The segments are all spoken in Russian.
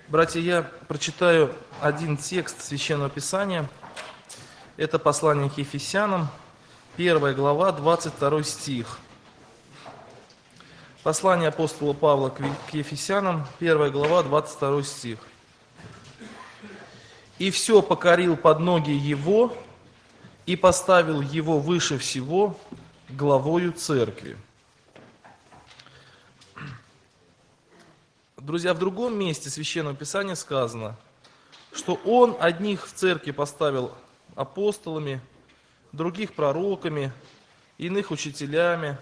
Братья, я прочитаю один текст Священного Писания. Это послание к Ефесянам, 1 глава, 22 стих. Послание апостола Павла к Ефесянам, 1 глава, 22 стих. «И все покорил под ноги Его, и поставил Его выше всего главою церкви». Друзья, в другом месте Священного Писания сказано, что Он одних в церкви поставил апостолами, других пророками, иных учителями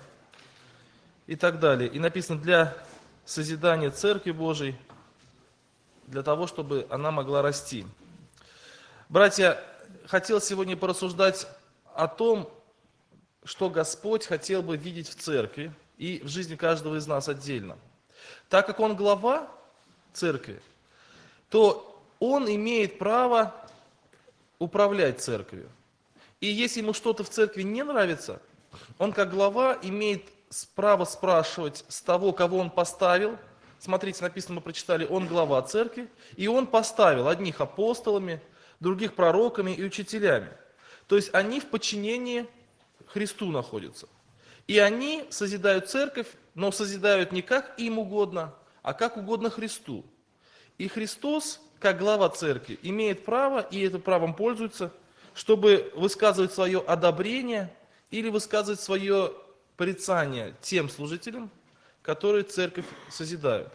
и так далее. И написано для созидания Церкви Божией, для того, чтобы она могла расти. Братья, хотел сегодня порассуждать о том, что Господь хотел бы видеть в церкви и в жизни каждого из нас отдельно. Так как Он глава церкви, то Он имеет право управлять церковью. И если ему что-то в церкви не нравится, Он как глава имеет право спрашивать с того, кого Он поставил. Смотрите, написано, мы прочитали, Он глава церкви, и Он поставил одних апостолами, других пророками и учителями. То есть они в подчинении Христу находятся. И они созидают церковь, но созидают не как им угодно, а как угодно Христу. И Христос, как глава церкви, имеет право, и этим правом пользуется, чтобы высказывать свое одобрение или высказывать свое порицание тем служителям, которые церковь созидают.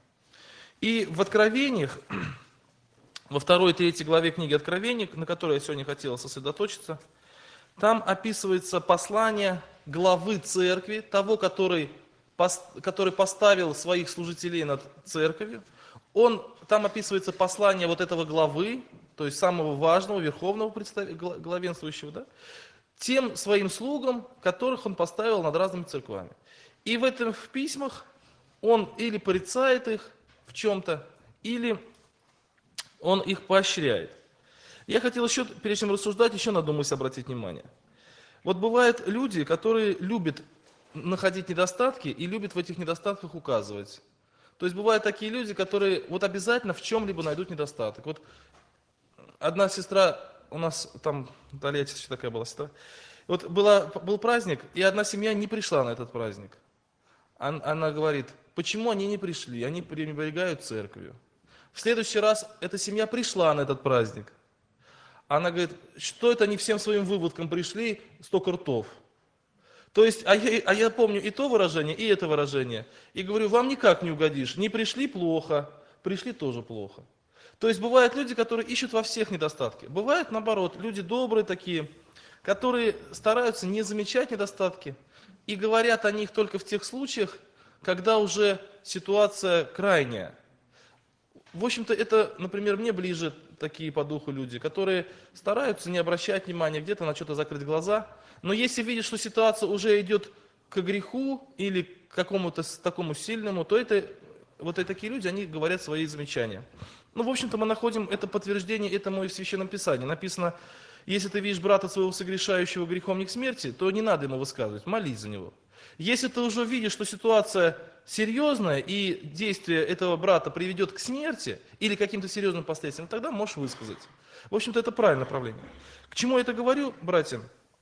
И в Откровениях, во 2 и 3 главе книги Откровений, на которой я сегодня хотел сосредоточиться, там описывается послание главы церкви, того, который поставил своих служителей над церковью. Там описывается послание вот этого главы, то есть самого важного, верховного главенствующего, да, тем своим слугам, которых он поставил над разными церквами. И в письмах он или порицает их в чем-то, или он их поощряет. Я хотел еще, перед чем рассуждать, еще на одну мысль обратить внимание. Вот бывают люди, которые любят находить недостатки и любят в этих недостатках указывать. То есть бывают такие люди, которые вот обязательно в чем-либо найдут недостаток. Вот одна сестра, у нас там, в Тольятти еще такая была сестра, вот был праздник, и одна семья не пришла на этот праздник. Она говорит, почему они не пришли? Они пренебрегают церковью. В следующий раз эта семья пришла на этот праздник. Она говорит, что это они всем своим выводкам пришли, 100 ртов. То есть, а я помню и то выражение, и это выражение. И говорю, вам никак не угодишь. Не пришли плохо, пришли тоже плохо. То есть бывают люди, которые ищут во всех недостатки. Бывают, наоборот, люди добрые такие, которые стараются не замечать недостатки и говорят о них только в тех случаях, когда уже ситуация крайняя. В общем-то, это, например, мне ближе такие по духу люди, которые стараются не обращать внимания, где-то на что-то закрыть глаза, но если видят, что ситуация уже идет к греху или к какому-то такому сильному, то вот такие люди, они говорят свои замечания. Ну, в общем-то, мы находим это подтверждение этому и в Священном Писании. Написано, если ты видишь брата своего согрешающего грехом не к смерти, то не надо ему высказывать, молись за него. Если ты уже видишь, что ситуация серьезная и действие этого брата приведет к смерти или к каким-то серьезным последствиям, тогда можешь высказать. В общем-то, это правильное направление. К чему я это говорю, братья?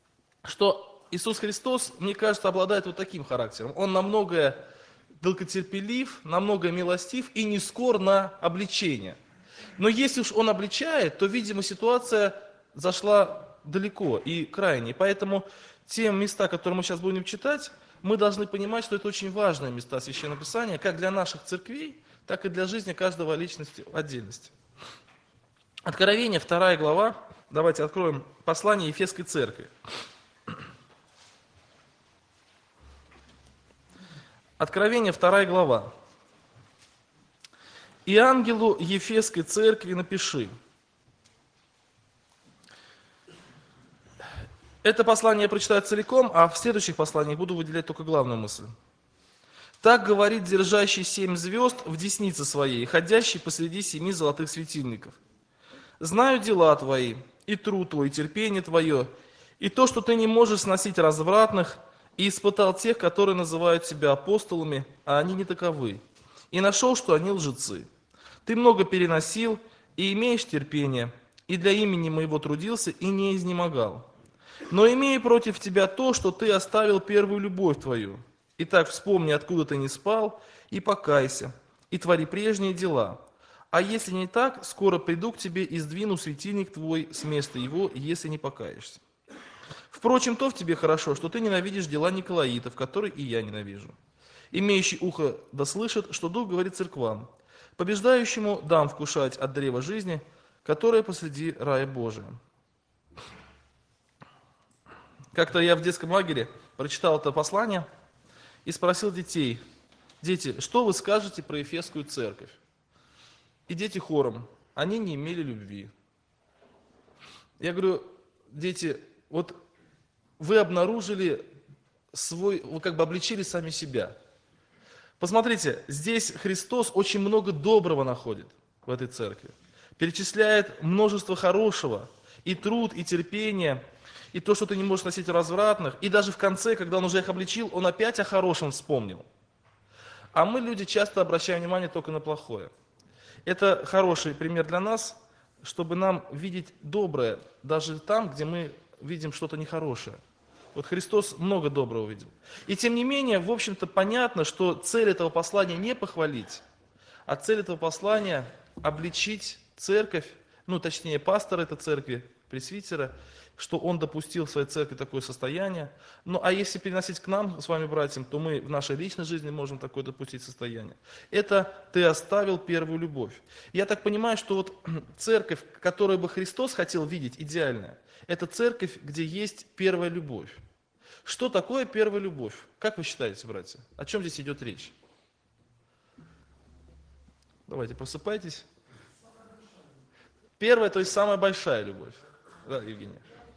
Что Иисус Христос, мне кажется, обладает вот таким характером. Он намного долготерпелив, намного милостив и не скор на обличение. Но если уж Он обличает, то, видимо, ситуация зашла далеко и крайне. Поэтому те места, которые мы сейчас будем читать, мы должны понимать, что это очень важные места Священного Писания, как для наших церквей, так и для жизни каждого личности в отдельности. Откровение, 2 глава. Давайте откроем послание Ефесской церкви. Откровение, 2 глава. «И ангелу Ефесской церкви напиши». Это послание я прочитаю целиком, а в следующих посланиях буду выделять только главную мысль. «Так говорит держащий 7 звезд в деснице своей, ходящий посреди 7 золотых светильников. Знаю дела твои, и труд твой, и терпение твое, и то, что ты не можешь сносить развратных, и испытал тех, которые называют себя апостолами, а они не таковы, и нашел, что они лжецы. Ты много переносил и имеешь терпение, и для имени моего трудился и не изнемогал. Но имею против тебя то, что ты оставил первую любовь твою. Итак, вспомни, откуда ты не спал, и покайся, и твори прежние дела. А если не так, скоро приду к тебе и сдвину светильник твой с места его, если не покаешься. Впрочем, то в тебе хорошо, что ты ненавидишь дела Николаитов, которые и я ненавижу. Имеющий ухо да слышит, что Дух говорит церквам. Побеждающему дам вкушать от древа жизни, которое посреди рая Божия. Как-то я в детском лагере прочитал это послание и спросил детей: дети, что вы скажете про Ефесскую церковь? И дети хором: они не имели любви. Я говорю: дети, вот вы обнаружили вы как бы обличили сами себя. Посмотрите, здесь Христос очень много доброго находит в этой церкви. Перечисляет множество хорошего, и труд, и терпение, и то, что ты не можешь носить развратных. И даже в конце, когда он уже их обличил, он опять о хорошем вспомнил. А мы, люди, часто обращаем внимание только на плохое. Это хороший пример для нас, чтобы нам видеть доброе, даже там, где мы видим что-то нехорошее. Вот Христос много доброго видел. И тем не менее, в общем-то, понятно, что цель этого послания не похвалить, а цель этого послания обличить церковь, точнее, пастора этой церкви, пресвитера, что он допустил в своей церкви такое состояние. А если переносить к нам с вами, братьям, то мы в нашей личной жизни можем такое допустить состояние. Это ты оставил первую любовь. Я так понимаю, что вот церковь, которую бы Христос хотел видеть, идеальная, это церковь, где есть первая любовь. Что такое первая любовь? Как вы считаете, братья? О чем здесь идет речь? Давайте, просыпайтесь. Первая, то есть самая большая любовь. Да, Евгения?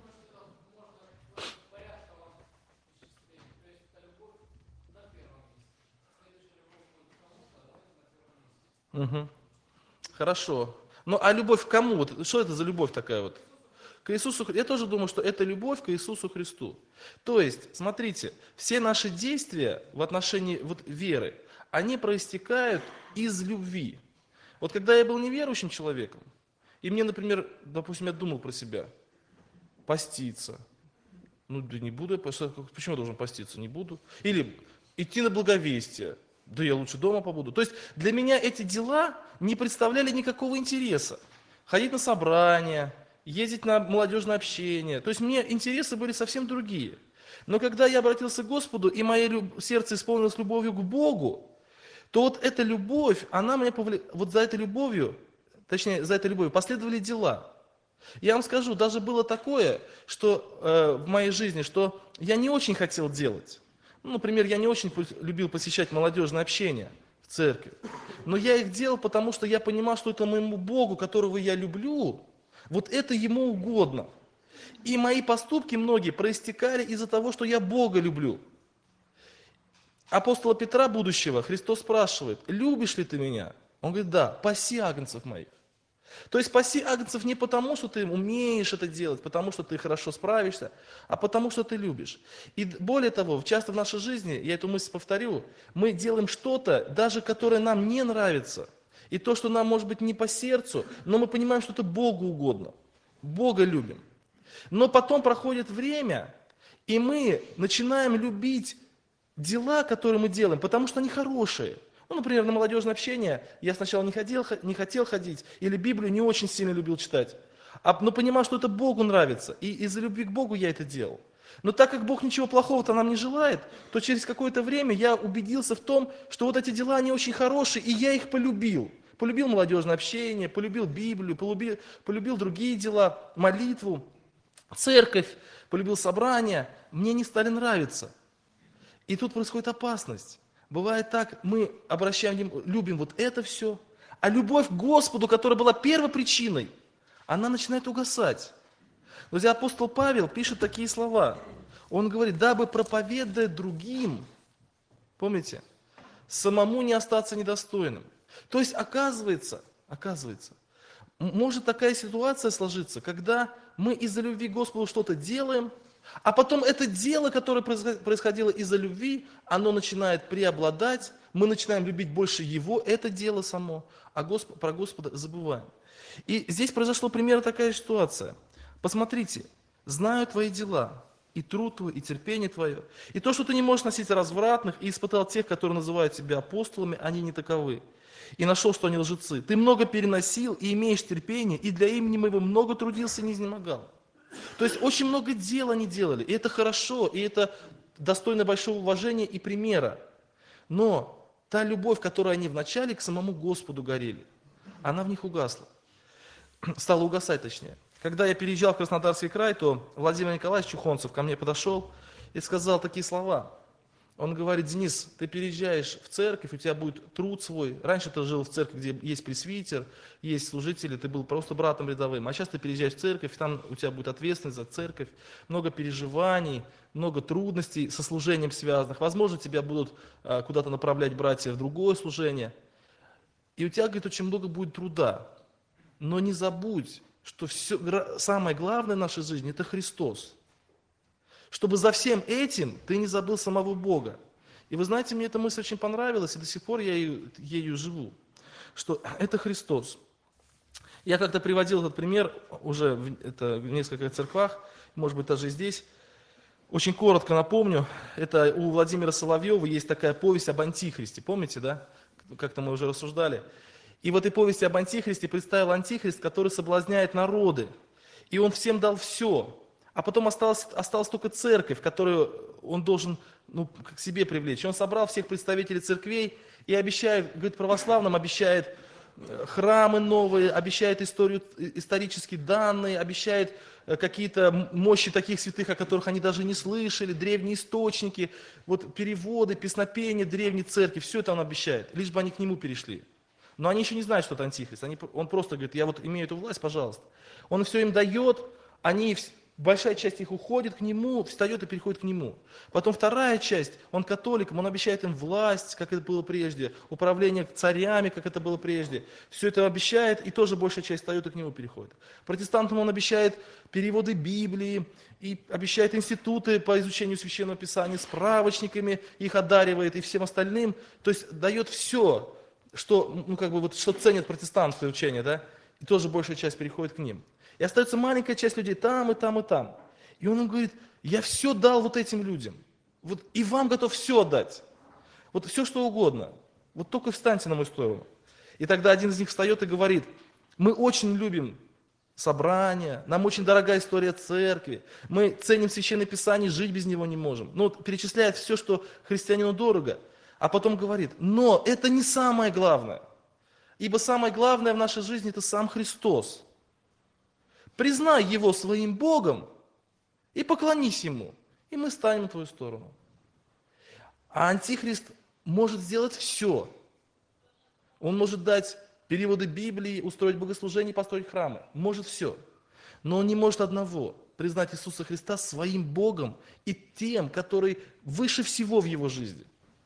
Угу. Хорошо. А любовь к кому? Вот что это за любовь такая вот? К Иисусу Христу. Я тоже думаю, что это любовь к Иисусу Христу. То есть, смотрите, все наши действия в отношении веры, они проистекают из любви. Вот когда я был неверующим человеком, и мне, например, допустим, я думал про себя, поститься. Да не буду я, почему я должен поститься? Не буду. Или идти на благовестие. Да я лучше дома побуду. То есть для меня эти дела не представляли никакого интереса. Ходить на собрания, ездить на молодежное общение. То есть мне интересы были совсем другие. Но когда я обратился к Господу, и мое сердце исполнилось любовью к Богу, то вот эта любовь, она меня вот за этой любовью, точнее, за этой любовью последовали дела. Я вам скажу, даже было такое, что в моей жизни, что я не очень хотел делать. Например, я не очень любил посещать молодежное общение в церкви. Но я их делал, потому что я понимал, что это моему Богу, которого я люблю, вот это Ему угодно. И мои поступки многие проистекали из-за того, что я Бога люблю. Апостола Петра будущего Христос спрашивает: любишь ли ты меня? Он говорит: да, паси агнцев моих. То есть паси агнцев не потому, что ты умеешь это делать, потому что ты хорошо справишься, а потому что ты любишь. И более того, часто в нашей жизни, я эту мысль повторю, мы делаем что-то, даже которое нам не нравится. И то, что нам может быть не по сердцу, но мы понимаем, что это Богу угодно. Бога любим. Но потом проходит время, и мы начинаем любить дела, которые мы делаем, потому что они хорошие. Например, на молодежное общение я сначала не хотел ходить, или Библию не очень сильно любил читать, но понимал, что это Богу нравится, и из-за любви к Богу я это делал. Но так как Бог ничего плохого-то нам не желает, то через какое-то время я убедился в том, что вот эти дела, они очень хорошие, и я их полюбил. Полюбил молодежное общение, полюбил Библию, полюбил другие дела, молитву, церковь, полюбил собрания. Мне не стали нравиться. И тут происходит опасность. Бывает так, мы любим вот это все, а любовь к Господу, которая была первой причиной, она начинает угасать. Друзья, апостол Павел пишет такие слова. Он говорит: дабы проповедуя другим, помните, самому не остаться недостойным. То есть, оказывается, может такая ситуация сложиться, когда мы из-за любви к Господу что-то делаем, А потом это дело, которое происходило из-за любви, оно начинает преобладать, мы начинаем любить больше Его, это дело само, а про Господа забываем. И здесь произошла примерно такая ситуация. Посмотрите, знаю твои дела, и труд твой, и терпение твое, и то, что ты не можешь носить развратных, и испытал тех, которые называют себя апостолами, они не таковы. И нашел, что они лжецы. Ты много переносил, и имеешь терпение, и для имени моего много трудился и не изнемогал. То есть очень много дел они делали, и это хорошо, и это достойно большого уважения и примера. Но та любовь, которую они вначале к самому Господу горели, она в них угасла. Стала угасать, точнее. Когда я переезжал в Краснодарский край, то Владимир Николаевич Чухонцев ко мне подошел и сказал такие слова. Он говорит: Денис, ты переезжаешь в церковь, у тебя будет труд свой. Раньше ты жил в церкви, где есть пресвитер, есть служители, ты был просто братом рядовым. А сейчас ты переезжаешь в церковь, там у тебя будет ответственность за церковь, много переживаний, много трудностей со служением связанных. Возможно, тебя будут куда-то направлять братья в другое служение. И у тебя, говорит, очень много будет труда. Но не забудь, что самое главное в нашей жизни – это Христос. Чтобы за всем этим ты не забыл самого Бога. И вы знаете, мне эта мысль очень понравилась, и до сих пор я ею живу. Что это Христос. Я как-то приводил этот пример уже в нескольких церквах, может быть, даже и здесь. Очень коротко напомню, это у Владимира Соловьева есть такая повесть об Антихристе. Помните, да? Как-то мы уже рассуждали. И в этой повести об Антихристе представил Антихрист, который соблазняет народы. И он всем дал все. А потом осталась только церковь, которую он должен к себе привлечь. И он собрал всех представителей церквей и обещает, говорит, православным обещает храмы новые, обещает исторические данные, обещает какие-то мощи таких святых, о которых они даже не слышали, древние источники, вот переводы, песнопения древней церкви, все это он обещает, лишь бы они к нему перешли. Но они еще не знают, что это Антихрист. Он просто говорит: я вот имею эту власть, пожалуйста. Он все им дает, большая часть их уходит к нему, встает и переходит к нему. Потом вторая часть, он католикам, он обещает им власть, как это было прежде, управление царями, как это было прежде. Все это обещает, и тоже большая часть встает и к нему переходит. Протестантам он обещает переводы Библии, и обещает институты по изучению Священного Писания, справочниками их одаривает и всем остальным. То есть дает все, что, что ценят протестантское учение, да? И тоже большая часть переходит к ним. И остается маленькая часть людей там, и там, и там. И он им говорит: я все дал вот этим людям. Вот и вам готов все отдать. Вот все, что угодно. Вот только встаньте на мою сторону. И тогда один из них встает и говорит: мы очень любим собрания, нам очень дорогая история церкви, мы ценим Священное Писание, жить без него не можем. Перечисляет все, что христианину дорого. А потом говорит: но это не самое главное. Ибо самое главное в нашей жизни – это сам Христос. Признай Его своим Богом и поклонись Ему, и мы станем на твою сторону. А Антихрист может сделать все. Он может дать переводы Библии, устроить богослужение, построить храмы. Может все. Но он не может одного – признать Иисуса Христа своим Богом и тем, который выше всего в его жизни.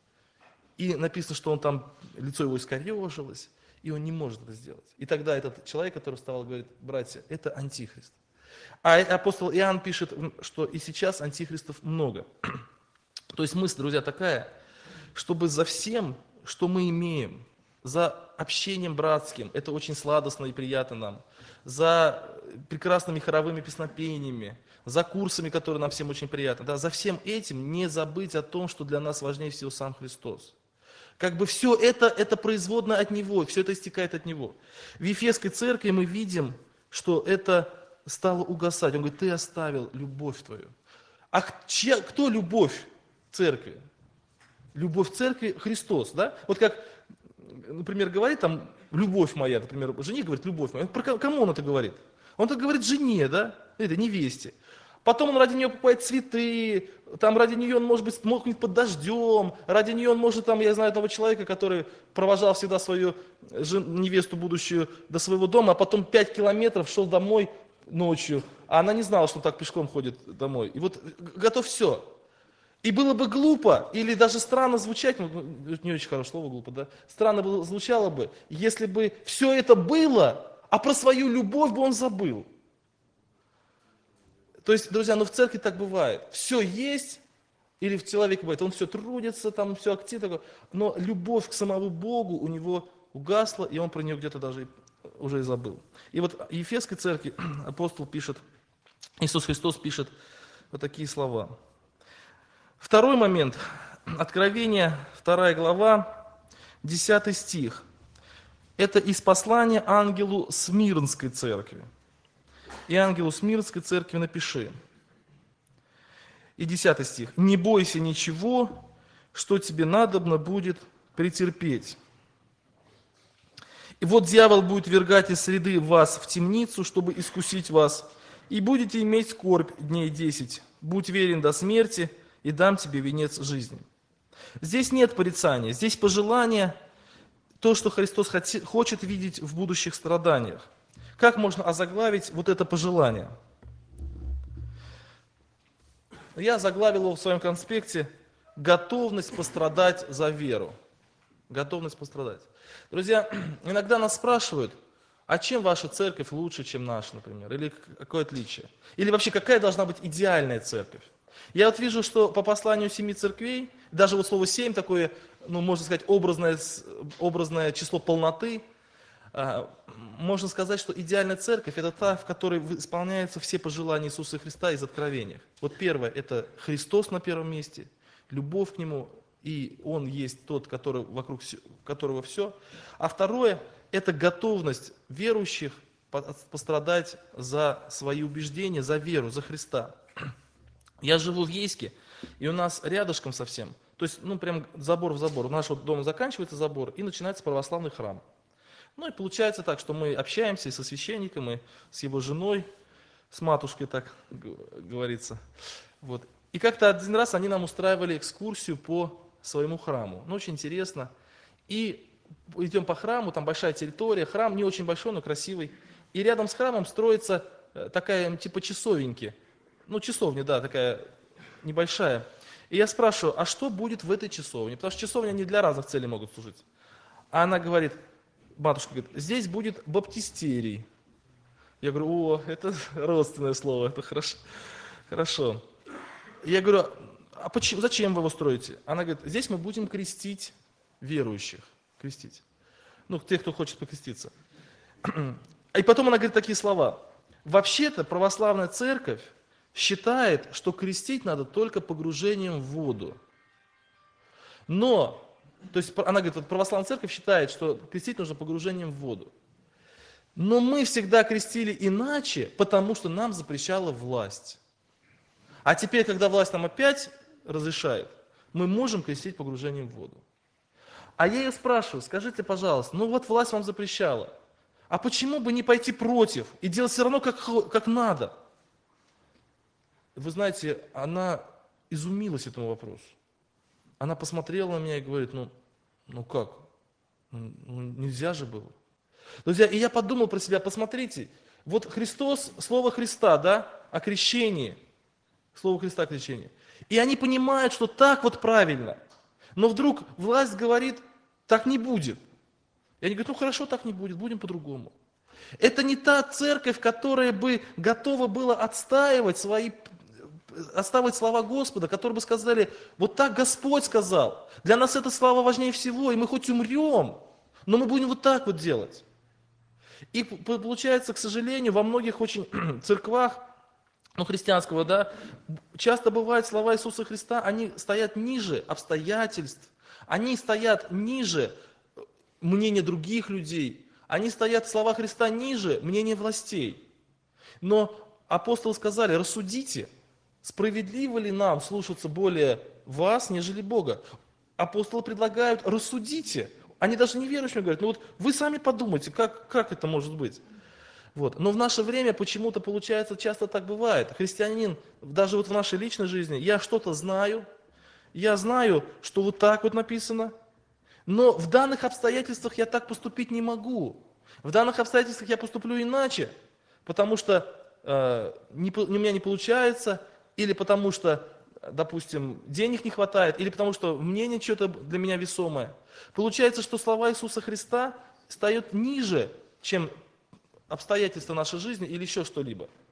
И написано, что он там, лицо его искорежилось, и он не может это сделать. И тогда этот человек, который вставал, говорит: братья, это Антихрист. А апостол Иоанн пишет, что и сейчас антихристов много. То есть мысль, друзья, такая, чтобы за всем, что мы имеем, за общением братским, это очень сладостно и приятно нам, за прекрасными хоровыми песнопениями, за курсами, которые нам всем очень приятны, да, за всем этим не забыть о том, что для нас важнее всего сам Христос. Все это производно от Него, все это истекает от Него. В Ефесской церкви мы видим, что это стало угасать. Он говорит: ты оставил любовь твою. А кто любовь церкви? Любовь церкви Христос, да? Вот как, например, говорит там: любовь моя, например, жене говорит: любовь моя. Кому он это говорит? Он это говорит жене, да? Это невесте. Потом он ради нее покупает цветы, там ради нее он, может быть, мокнет под дождем, ради нее он может, я знаю того человека, который провожал всегда свою невесту будущую до своего дома, а потом 5 километров шел домой ночью, а она не знала, что он так пешком ходит домой. И вот готов все. И было бы глупо, или даже странно звучать, не очень хорошее слово глупо, да? Странно звучало бы, если бы все это было, а про свою любовь бы он забыл. То есть, друзья, ну в церкви так бывает. Все есть, или в человеке бывает, он все трудится, там все активно такое, но любовь к самому Богу у него угасла, и он про нее где-то даже уже и забыл. И вот в Ефесской церкви апостол пишет, Иисус Христос пишет вот такие слова. Второй момент. Откровение, 2 глава, 10 стих. Это из послания ангелу Смирнской церкви. И ангелу Смирнской церкви напиши. И 10 стих. «Не бойся ничего, что тебе надобно будет претерпеть. И вот дьявол будет ввергать из среды вас в темницу, чтобы искусить вас, и будете иметь скорбь дней 10. Будь верен до смерти, и дам тебе венец жизни». Здесь нет порицания, здесь пожелание, то, что Христос хочет видеть в будущих страданиях. Как можно озаглавить вот это пожелание? Я заглавил его в своем конспекте «Готовность пострадать за веру». Готовность пострадать. Друзья, иногда нас спрашивают, а чем ваша церковь лучше, чем наша, например? Или какое отличие? Или вообще, какая должна быть идеальная церковь? Я вот вижу, что по посланию 7 церквей, даже вот слово 7 такое, ну, можно сказать, образное число полноты, можно сказать, что идеальная церковь – это та, в которой исполняются все пожелания Иисуса Христа из Откровения. Вот первое – это Христос на первом месте, любовь к Нему, и Он есть тот, который, вокруг которого все. А второе – это готовность верующих пострадать за свои убеждения, за веру, за Христа. Я живу в Ейске, и у нас рядышком совсем, то есть, ну, прям забор в забор. У нашего дома заканчивается забор, и начинается православный храм. Ну, и получается так, что мы общаемся и со священником, и с его женой, с матушкой, так говорится. Вот. И как-то один раз они нам устраивали экскурсию по своему храму. Ну, очень интересно. И идем по храму, там большая территория, храм не очень большой, но красивый. И рядом с храмом строится такая, типа часовеньки. Ну, часовня, да, такая небольшая. И я спрашиваю, а что будет в этой часовне? Потому что часовня не для разных целей могут служить. А она говорит, матушка говорит, здесь будет баптистерий. Я говорю, о, это родственное слово, это хорошо. Хорошо. Я говорю, а почему, зачем вы его строите? Она говорит, здесь мы будем крестить верующих. Крестить. Ну, тех, кто хочет покреститься. И потом она говорит такие слова. Вообще-то православная церковь считает, что крестить надо только погружением в воду. Но, то есть она говорит, вот православная церковь считает, что крестить нужно погружением в воду. Но мы всегда крестили иначе, потому что нам запрещала власть. А теперь, когда власть нам опять разрешает, мы можем крестить погружением в воду. А я ее спрашиваю, скажите, пожалуйста, ну вот власть вам запрещала, а почему бы не пойти против и делать все равно как надо? Вы знаете, она изумилась этому вопросу. Она посмотрела на меня и говорит, ну как? Ну, нельзя же было. Друзья, и я подумал про себя, посмотрите, вот Христос, слово Христа, да, о крещении, слово Христа о крещении. И они понимают, что так вот правильно. Но вдруг власть говорит, так не будет. И они говорят, ну хорошо, так не будет, будем по-другому. Это не та церковь, которая бы готова была отстаивать слова Господа, которые бы сказали, вот так Господь сказал. Для нас эта слава важнее всего, и мы хоть умрем, но мы будем вот так вот делать. И получается, к сожалению, во многих очень церквах, ну, христианского, да, часто бывают слова Иисуса Христа, они стоят ниже обстоятельств, они стоят ниже мнения других людей, они стоят, слова Христа, ниже мнения властей. Но апостолы сказали, рассудите, справедливо ли нам слушаться более вас, нежели Бога? Апостолы предлагают, рассудите. Они даже неверующим говорят, ну вот вы сами подумайте, как это может быть. Вот. Но в наше время почему-то получается, часто так бывает. Христианин, даже вот в нашей личной жизни, я что-то знаю, я знаю, что вот так вот написано, но в данных обстоятельствах я так поступить не могу. В данных обстоятельствах я поступлю иначе, потому что у меня не получается, или потому что, допустим, денег не хватает, или потому что мнение что-то для меня весомое. Получается, что слова Иисуса Христа стоят ниже, чем обстоятельства нашей жизни или еще что-либо.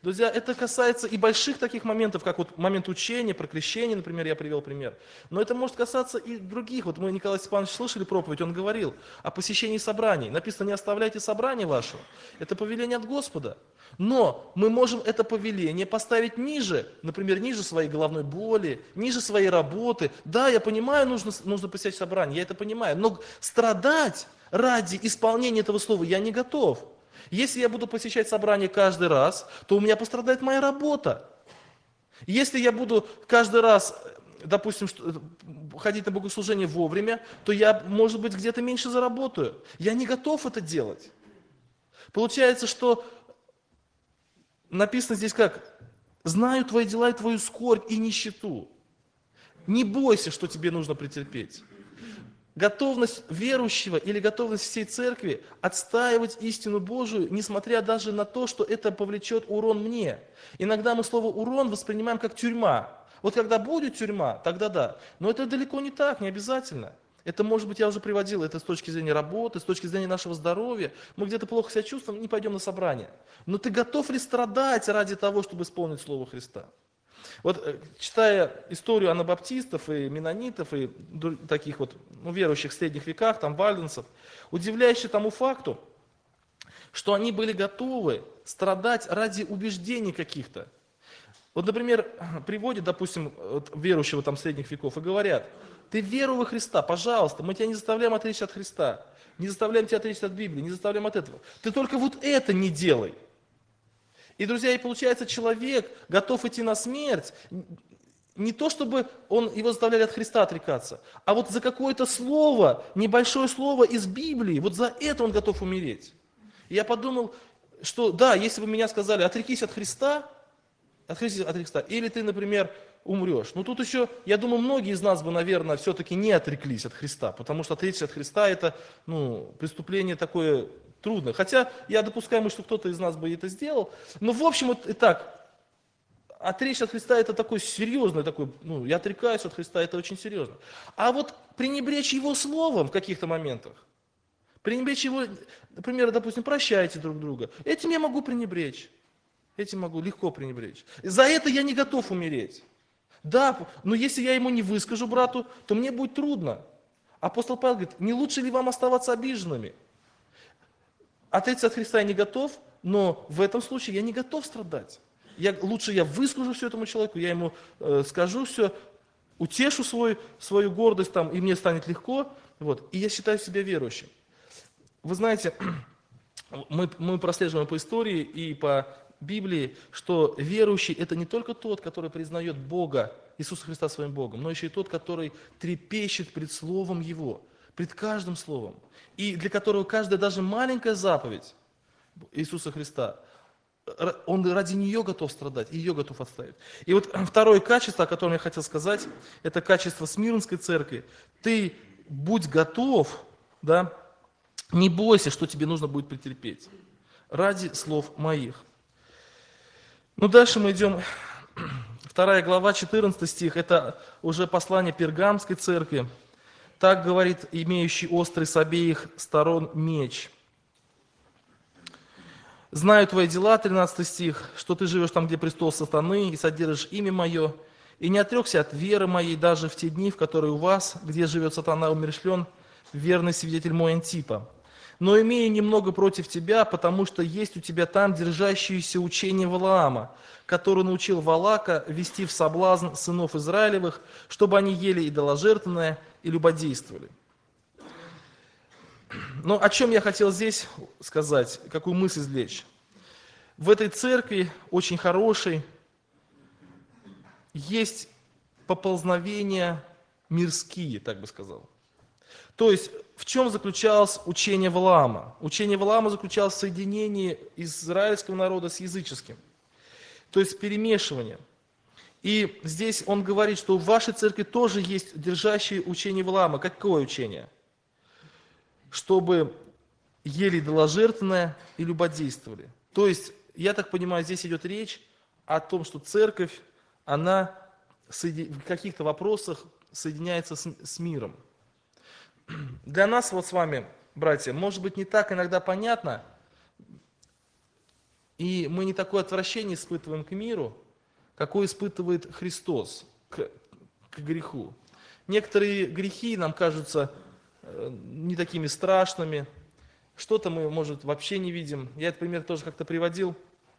Друзья, это касается и больших таких моментов, как вот момент учения, про крещение, например, я привел пример. Но это может касаться и других. Вот мы, Николай Степанович, слышали проповедь, он говорил о посещении собраний. Написано, не оставляйте собрания вашего. Это повеление от Господа. Но мы можем это повеление поставить ниже, например, ниже своей головной боли, ниже своей работы. Да, я понимаю, нужно посещать собрание, я это понимаю, но страдать ради исполнения этого слова я не готов. Если я буду посещать собрание каждый раз, то у меня пострадает моя работа. Если я буду каждый раз, допустим, ходить на богослужение вовремя, то я, может быть, где-то меньше заработаю. Я не готов это делать. Получается, что написано здесь как? «Знаю твои дела и твою скорбь и нищету». Не бойся, что тебе нужно претерпеть. Готовность верующего или готовность всей церкви отстаивать истину Божию, несмотря даже на то, что это повлечет урон мне. Иногда мы слово «урон» воспринимаем как тюрьма. Вот когда будет тюрьма, тогда да. Но это далеко не так, не обязательно. Это, может быть, я уже приводил, это с точки зрения работы, с точки зрения нашего здоровья. Мы где-то плохо себя чувствуем, не пойдем на собрание. Но ты готов ли страдать ради того, чтобы исполнить Слово Христа? Вот читая историю анабаптистов и менонитов, и таких вот верующих в средних веках, там вальденцев, удивляюще тому факту, что они были готовы страдать ради убеждений каких-то. Вот, например, приводят, допустим, верующего там средних веков и говорят: ты веруй во Христа, пожалуйста, мы тебя не заставляем отречься от Христа, не заставляем тебя отречься от Библии, не заставляем от этого. Ты только вот это не делай. И, друзья, и получается, человек готов идти на смерть, не то чтобы его заставляли от Христа отрекаться, а вот за какое-то слово, небольшое слово из Библии, вот за это он готов умереть. И я подумал, что да, если бы меня сказали: отрекись от Христа, или ты, например, умрешь. Но тут еще, я думаю, многие из нас бы, наверное, все-таки не отреклись от Христа, потому что отречься от Христа — это преступление такое трудное. Хотя я допускаю, что кто-то из нас бы это сделал. Но в общем, вот и так, отречься от Христа — это такой серьезный, я отрекаюсь от Христа, это очень серьезно. А вот пренебречь Его словом в каких-то моментах, пренебречь Его, например, допустим, прощайте друг друга, этим я могу пренебречь. Этим могу легко пренебречь. За это я не готов умереть. Да, но если я ему не выскажу, брату, то мне будет трудно. Апостол Павел говорит: не лучше ли вам оставаться обиженными? Отречься от Христа я не готов, но в этом случае я не готов страдать. Лучше я выскажу все этому человеку, я ему скажу все, утешу свою гордость, и мне станет легко. И я считаю себя верующим. Вы знаете, мы прослеживаем по истории и по Библии, что верующий — это не только тот, который признает Бога, Иисуса Христа своим Богом, но еще и тот, который трепещет пред Словом Его, пред каждым Словом, и для которого каждая даже маленькая заповедь Иисуса Христа, он ради нее готов страдать, ее готов отставить. И вот второе качество, о котором я хотел сказать, это качество Смирнской церкви. Ты будь готов, не бойся, что тебе нужно будет претерпеть ради слов моих. Дальше мы идем, 2 глава, 14 стих, это уже послание Пергамской церкви. Так говорит имеющий острый с обеих сторон меч. «Знаю твои дела», 13 стих, «что ты живешь там, где престол сатаны, и содержишь имя мое, и не отрекся от веры моей даже в те дни, в которые у вас, где живет сатана, умерщвлен верный свидетель мой Антипа. Но имею немного против тебя, потому что есть у тебя там держащиеся учение Валаама, который научил Валака вести в соблазн сынов Израилевых, чтобы они ели идоложертвенное и любодействовали». Но о чем я хотел здесь сказать, какую мысль извлечь? В этой церкви, очень хорошей, есть поползновения мирские, так бы сказал. То есть, в чем заключалось учение Валаама? Учение Валаама заключалось в соединении израильского народа с языческим. То есть, перемешивание. И здесь он говорит, что в вашей церкви тоже есть держащие учение Валаама. Какое учение? Чтобы ели идоложертвенное и любодействовали. То есть, я так понимаю, здесь идет речь о том, что церковь, она в каких-то вопросах соединяется с миром. Для нас с вами, братья, может быть не так иногда понятно И мы не такое отвращение испытываем к миру, какое испытывает Христос к греху. Некоторые грехи нам кажутся не такими страшными, что-то мы, может, вообще не видим. Я этот пример тоже как-то приводил,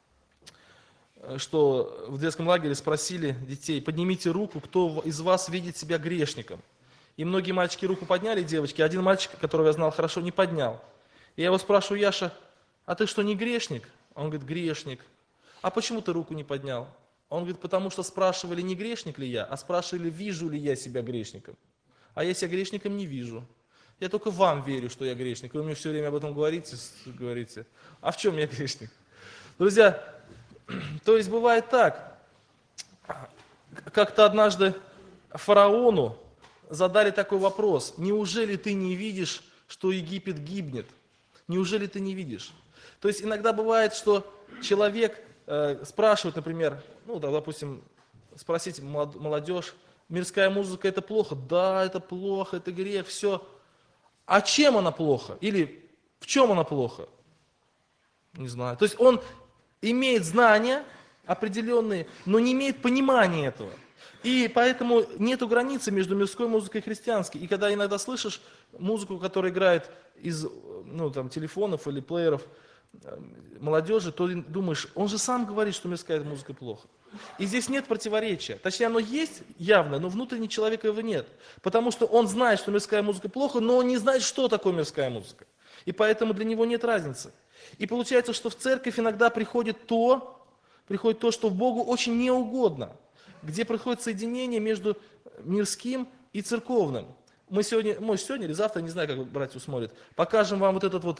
что в детском лагере спросили детей: поднимите руку, кто из вас видит себя грешником. И многие мальчики руку подняли, девочки, один мальчик, которого я знал хорошо, не поднял. И я его спрашиваю: Яша, а ты что, не грешник? Он говорит: грешник. А почему ты руку не поднял? Он говорит: потому что спрашивали, не грешник ли я, а спрашивали, вижу ли я себя грешником. А я себя грешником не вижу. Я только вам верю, что я грешник. Вы мне все время об этом говорите. А в чем я грешник? Друзья, то есть бывает так. Как-то однажды фараону задали такой вопрос: неужели ты не видишь, что Египет гибнет? Неужели ты не видишь? То есть иногда бывает, что человек спрашивает, например, допустим, спросить молодежь: мирская музыка это плохо? Да, это плохо, это грех, все. А чем она плохо? Или в чем она плохо? Не знаю. То есть он имеет знания определенные, но не имеет понимания этого. И поэтому нету границы между мирской музыкой и христианской. И когда иногда слышишь музыку, которая играет из телефонов или плееров молодежи, то думаешь: он же сам говорит, что мирская музыка плохо. И здесь нет противоречия. Точнее, оно есть явно, но внутренне человека его нет. Потому что он знает, что мирская музыка плохо, но он не знает, что такое мирская музыка. И поэтому для него нет разницы. И получается, что в церковь иногда приходит то, что Богу очень неугодно, где происходит соединение между мирским и церковным. Мы сегодня или завтра, не знаю, как братья смотрят, покажем вам вот этот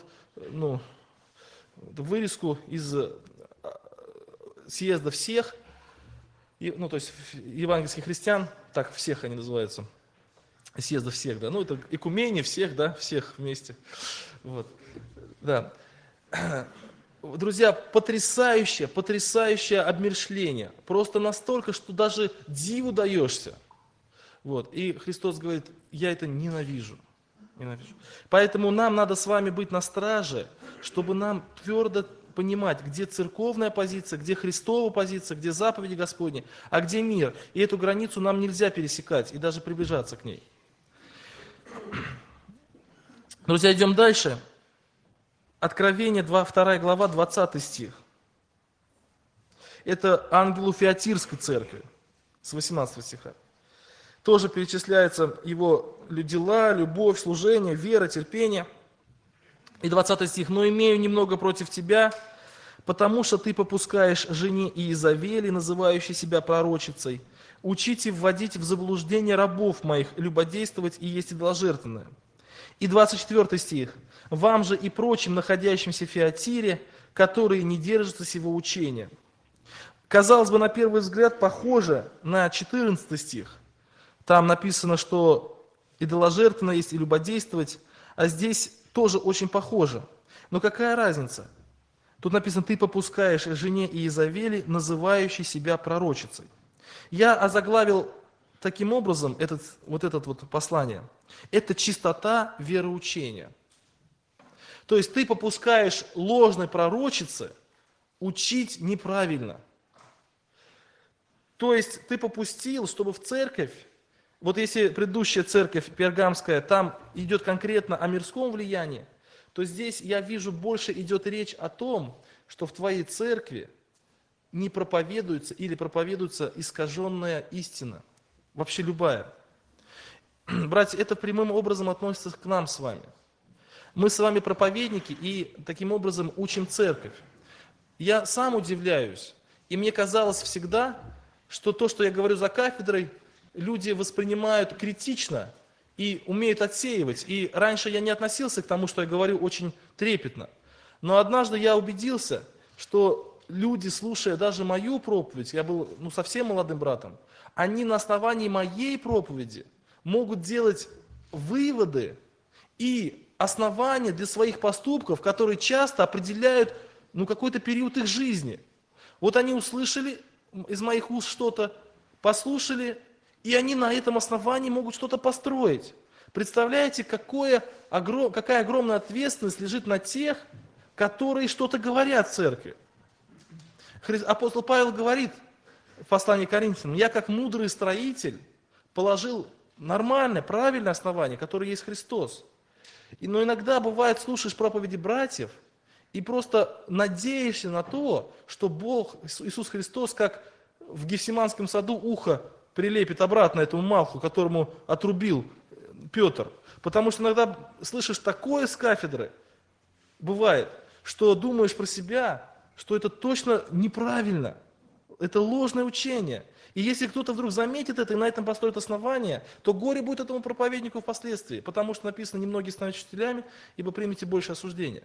вырезку из съезда всех, то есть евангельских христиан, так всех они называются, съезда всех, да, это экумения всех, да, всех вместе, вот, да. Друзья, потрясающее обмершление, просто настолько, что даже диву даешься, вот, и Христос говорит: я это ненавижу. Поэтому нам надо с вами быть на страже, чтобы нам твердо понимать, где церковная позиция, где Христова позиция, где заповеди Господни, а где мир. И эту границу нам нельзя пересекать и даже приближаться к ней. Друзья, идем дальше. Откровение, 2 глава, 20 стих. Это ангелу Фиатирской церкви, с 18 стиха. Тоже перечисляются его дела, любовь, служение, вера, терпение. И 20 стих. «Но имею немного против тебя, потому что ты попускаешь жене Иезавели, называющей себя пророчицей, учить и вводить в заблуждение рабов моих, любодействовать и есть идоложертвенное». И 24 стих. «Вам же и прочим, находящимся в Фиатире, которые не держатся сего учения». Казалось бы, на первый взгляд, похоже на 14 стих. Там написано, что идоложертвенно есть и любодействовать, а здесь тоже очень похоже. Но какая разница? Тут написано: ты попускаешь жене Иезавели, называющей себя пророчицей. Я озаглавил таким образом это послание. Это чистота вероучения. То есть ты попускаешь ложной пророчице учить неправильно. То есть ты попустил, чтобы в церковь, если предыдущая церковь пергамская, там идет конкретно о мирском влиянии, то здесь я вижу, больше идет речь о том, что в твоей церкви не проповедуется или проповедуется искаженная истина. Вообще любая. Братья, это прямым образом относится к нам с вами. Мы с вами проповедники и таким образом учим церковь. Я сам удивляюсь, и мне казалось всегда, что то, что я говорю за кафедрой, люди воспринимают критично и умеют отсеивать. И раньше я не относился к тому, что я говорю, очень трепетно. Но однажды я убедился, что люди, слушая даже мою проповедь, я был совсем молодым братом, они на основании моей проповеди могут делать выводы и основания для своих поступков, которые часто определяют какой-то период их жизни. Вот они услышали из моих уст что-то, послушали, и они на этом основании могут что-то построить. Представляете, какая огромная ответственность лежит на тех, которые что-то говорят в церкви. Апостол Павел говорит в послании к Коринфянам: я как мудрый строитель положил нормальное, правильное основание, которое есть Христос. Но иногда бывает, слушаешь проповеди братьев, и просто надеешься на то, что Бог, Иисус Христос, как в Гефсиманском саду ухо прилепит обратно этому Малху, которому отрубил Петр. Потому что иногда слышишь такое с кафедры, бывает, что думаешь про себя, что это точно неправильно, это ложное учение. И если кто-то вдруг заметит это и на этом построит основание, то горе будет этому проповеднику впоследствии, потому что написано: немногие станут учителями, ибо примете больше осуждения.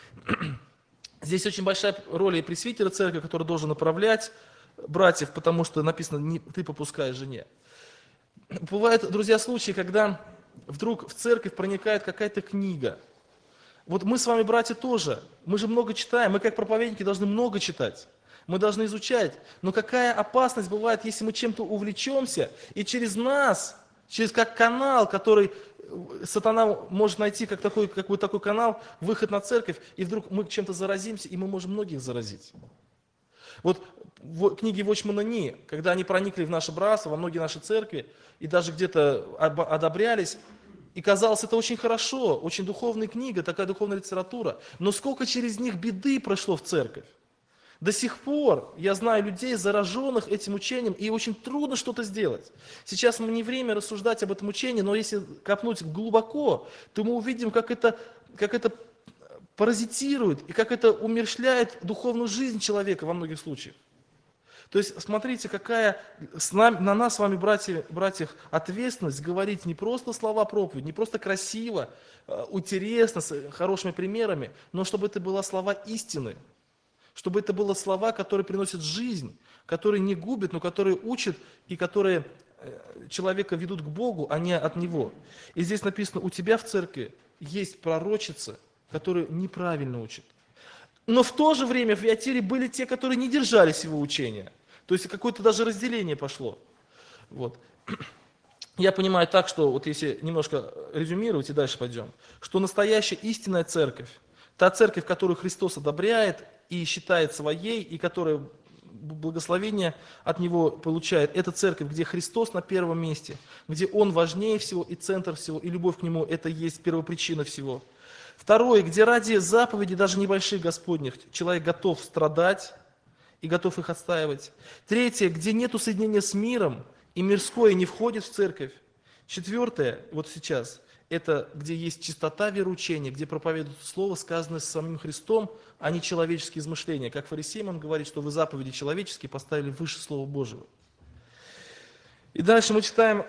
Здесь очень большая роль и пресвитера церкви, который должен направлять братьев, потому что написано: ты попускаешь жене. Бывают, друзья, случаи, когда вдруг в церковь проникает какая-то книга. Вот мы с вами, братья, тоже, мы же много читаем, мы как проповедники должны много читать. Мы должны изучать. Но какая опасность бывает, если мы чем-то увлечемся, и через нас, через как канал, который сатана может найти, как вот такой канал, выход на церковь, и вдруг мы чем-то заразимся, и мы можем многих заразить. Вот в книге Watchman Nee, когда они проникли в наше братство, во многие наши церкви, и даже где-то одобрялись, и казалось, это очень хорошо, очень духовная книга, такая духовная литература, но сколько через них беды прошло в церковь. До сих пор я знаю людей, зараженных этим учением, и очень трудно что-то сделать. Сейчас не время рассуждать об этом учении, но если копнуть глубоко, то мы увидим, как это паразитирует и как это умерщвляет духовную жизнь человека во многих случаях. То есть, смотрите, какая на нас с вами, братьях, ответственность говорить не просто слова проповеди, не просто красиво, интересно, с хорошими примерами, но чтобы это были слова истины. Чтобы это были слова, которые приносят жизнь, которые не губят, но которые учат и которые человека ведут к Богу, а не от Него. И здесь написано: у тебя в церкви есть пророчица, которая неправильно учит. Но в то же время в Виатире были те, которые не держались его учения. То есть какое-то даже разделение пошло. Вот. Я понимаю так, что вот если немножко резюмировать и дальше пойдем, что настоящая истинная церковь, та церковь, которую Христос одобряет и считает своей, и которая благословение от Него получает, это церковь, где Христос на первом месте, где Он важнее всего и центр всего, и любовь к Нему – это есть первопричина всего. Второе, где ради заповедей, даже небольших Господних, человек готов страдать и готов их отстаивать. Третье, где нету соединения с миром, и мирское не входит в церковь. Четвертое, вот сейчас, это где есть чистота вероучения, где проповедуют слово, сказанное с самим Христом, а не человеческие измышления. Как фарисеям он говорит, что вы заповеди человеческие поставили выше Слова Божьего. И дальше мы читаем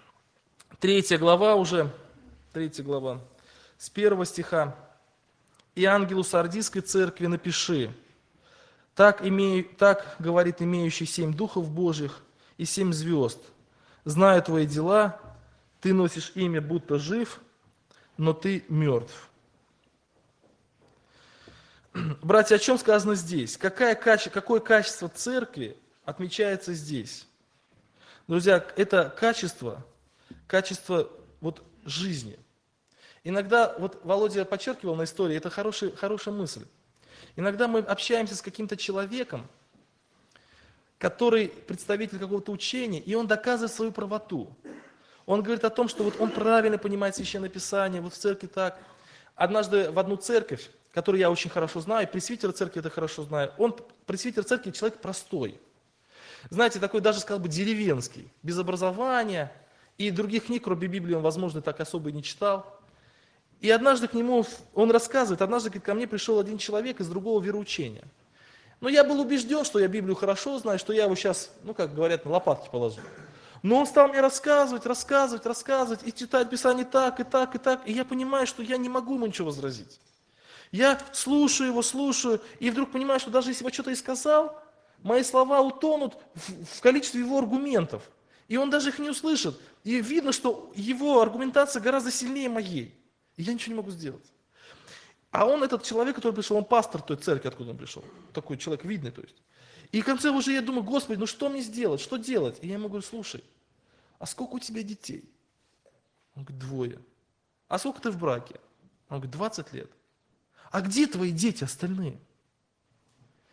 3 глава уже, 3 глава, с 1 стиха. «И ангелу Сардийской церкви напиши, так говорит имеющий 7 духов Божьих и 7 звезд. Знаю твои дела, ты носишь имя, будто жив, но ты мертв». Братья, о чем сказано здесь? Какое качество церкви отмечается здесь? Друзья, это качество вот жизни. Иногда, вот Володя подчеркивал на истории, это хорошая мысль. Иногда мы общаемся с каким-то человеком, который представитель какого-то учения, и он доказывает свою правоту. Он говорит о том, что вот он правильно понимает Священное Писание, вот в церкви так. Однажды в одну церковь, которую я очень хорошо знаю, пресвитер церкви это хорошо знаю, пресвитер церкви человек простой. Знаете, такой даже, сказал бы, деревенский, без образования, и других книг, кроме Библии, он, возможно, так особо и не читал. И однажды к нему, он рассказывает, однажды говорит, ко мне пришел один человек из другого вероучения. Но я был убежден, что я Библию хорошо знаю, что я его сейчас, как говорят, на лопатки положу. Но он стал мне рассказывать, и читать Писание так, и так, и так. И я понимаю, что я не могу ему ничего возразить. Я слушаю его, и вдруг понимаю, что даже если бы что-то и сказал, мои слова утонут в количестве его аргументов. И он даже их не услышит. И видно, что его аргументация гораздо сильнее моей. И я ничего не могу сделать. А он, этот человек, который пришел, он пастор той церкви, откуда он пришел. Такой человек видный, то есть. И в конце уже я думаю, Господи, что мне сделать, что делать? И я ему говорю, слушай, а сколько у тебя детей? Он говорит, 2. А сколько ты в браке? Он говорит, 20 лет. А где твои дети остальные?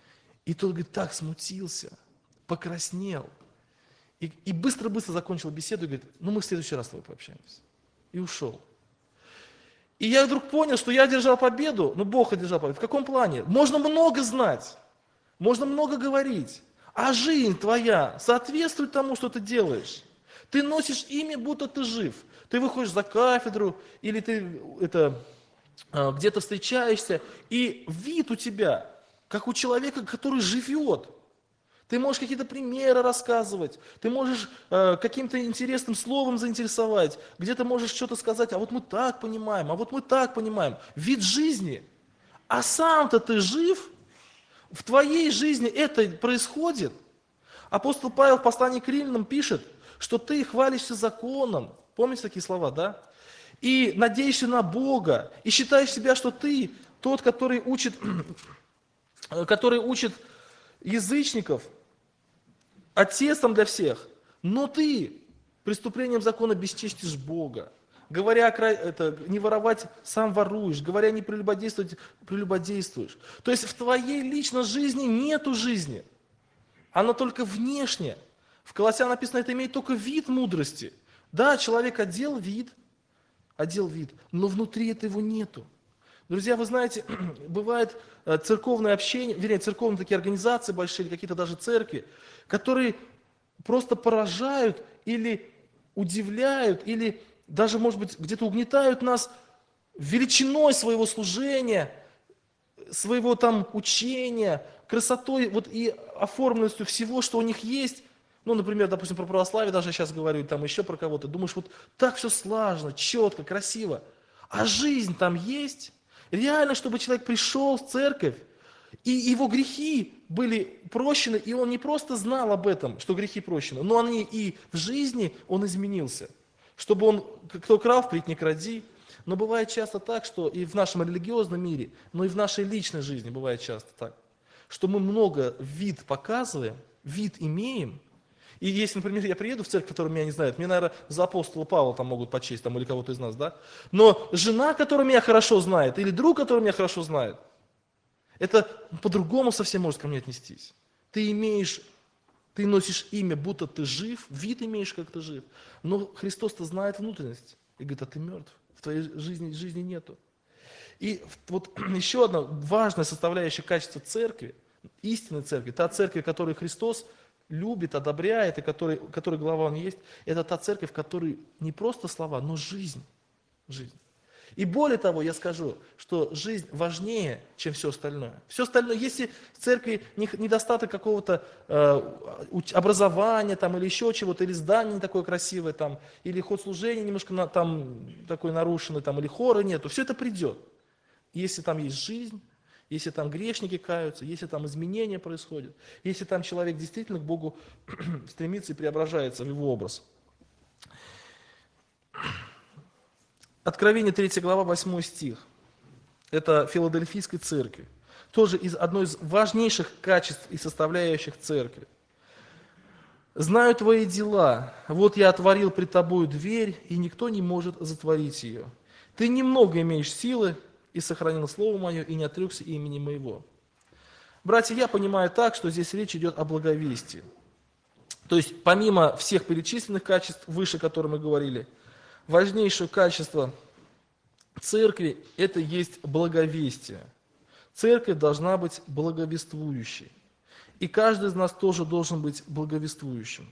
И тот, говорит, так смутился, покраснел. И быстро-быстро закончил беседу и говорит, ну мы в следующий раз с тобой пообщаемся. И ушел. И я вдруг понял, что я одержал победу, но Бог одержал победу. В каком плане? Можно много знать, можно много говорить, а жизнь твоя соответствует тому, что ты делаешь. Ты носишь имя, будто ты жив. Ты выходишь за кафедру, или ты где-то встречаешься, и вид у тебя, как у человека, который живет. Ты можешь какие-то примеры рассказывать, ты можешь каким-то интересным словом заинтересовать, где-то можешь что-то сказать, а вот мы так понимаем, а вот мы так понимаем. Вид жизни. А сам-то ты жив, в твоей жизни это происходит. Апостол Павел в послании к Римлянам пишет, что ты хвалишься законом. Помните такие слова, да? И надеешься на Бога, и считаешь себя, что ты тот, который учит язычников, отец там для всех, но ты преступлением закона бесчестишь Бога. Говоря не воровать, сам воруешь, говоря не прелюбодействовать, прелюбодействуешь. То есть в твоей личной жизни нету жизни, она только внешняя. В Колоссянам написано, это имеет только вид мудрости. Да, человек одел вид, но внутри этого нету. Друзья, вы знаете, бывает церковное общение, вернее, церковные такие организации большие, какие-то даже церкви, которые просто поражают или удивляют, или даже, может быть, где-то угнетают нас величиной своего служения, своего там учения, красотой вот и оформленностью всего, что у них есть. Ну, например, допустим, про православие даже я сейчас говорю, там еще про кого-то. Думаешь, вот так все слаженно, четко, красиво. А жизнь там есть? Реально, чтобы человек пришел в церковь, и его грехи были прощены, и он не просто знал об этом, что грехи прощены, но они и в жизни он изменился. Чтобы он, кто крал, впредь не кради. Но бывает часто так, что и в нашем религиозном мире, но и в нашей личной жизни бывает часто так, что мы много вид показываем, вид имеем. И если, например, я приеду в церковь, которая меня не знает, мне, наверное, за апостола Павла там могут почесть, там, или кого-то из нас, да? Но жена, которая меня хорошо знает, или друг, который меня хорошо знает, это по-другому совсем может ко мне отнестись. Ты носишь имя, будто ты жив, вид имеешь, как ты жив. Но Христос-то знает внутренность. И говорит, а ты мертв, в твоей жизни нету. И вот еще одна важная составляющая качества церкви, истинной церкви, та церковь, которую Христос любит, одобряет, и которой глава он есть, это та церковь, в которой не просто слова, но жизнь. И более того, я скажу, что жизнь важнее, чем все остальное. Все остальное, если в церкви недостаток какого-то образования там, или еще чего-то, или здание не такое красивое, там, или ход служения немножко там, такой нарушенный, там, или хора нету, все это придет. Если там есть жизнь, если там грешники каются, если там изменения происходят, если там человек действительно к Богу стремится и преображается в его образ. Откровение 3 глава, 8 стих. Это Филадельфийской церкви. Тоже одно из важнейших качеств и составляющих церкви. «Знаю твои дела, вот я отворил пред тобою дверь, и никто не может затворить ее. Ты немного имеешь силы, и сохранил слово мое, и не отрекся имени моего». Братья, я понимаю так, что здесь речь идет о благовестии. То есть, помимо всех перечисленных качеств, выше которых мы говорили, важнейшее качество церкви – это есть благовестие. Церковь должна быть благовествующей. И каждый из нас тоже должен быть благовествующим.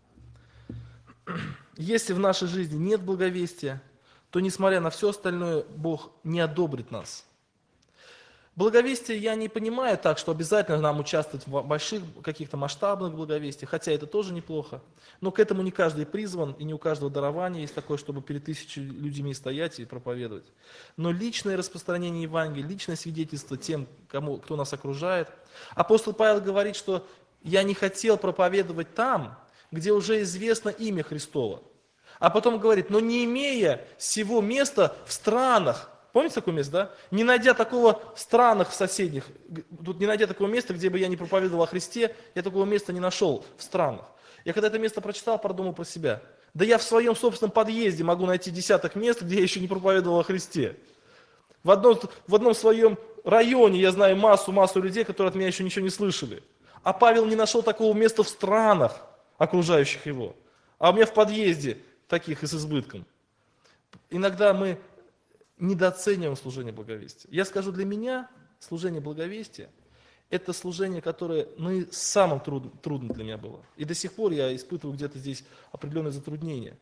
Если в нашей жизни нет благовестия, то, несмотря на все остальное, Бог не одобрит нас. Благовестие я не понимаю так, что обязательно нам участвовать в больших каких-то масштабных благовестиях, хотя это тоже неплохо. Но к этому не каждый призван, и не у каждого дарования есть такое, чтобы перед 1000 людьми стоять и проповедовать. Но личное распространение Евангелия, личное свидетельство тем, кто нас окружает. Апостол Павел говорит, что я не хотел проповедовать там, где уже известно имя Христово. А потом говорит, но не имея сего места в странах. Помните такое место, да? Не найдя такого в странах в соседних, тут не найдя такого места, где бы я не проповедовал о Христе, я такого места не нашел в странах. Я когда это место прочитал, подумал про себя. Да я в своем собственном подъезде могу найти десяток мест, где я еще не проповедовал о Христе. В одном своем районе я знаю массу людей, которые от меня еще ничего не слышали. А Павел не нашел такого места в странах, окружающих его. А у меня в подъезде таких и с избытком. Иногда мы недооцениваем служение благовестия. Я скажу, для меня служение благовестия – это служение, которое самым трудным для меня было. И до сих пор я испытываю где-то здесь определенные затруднения.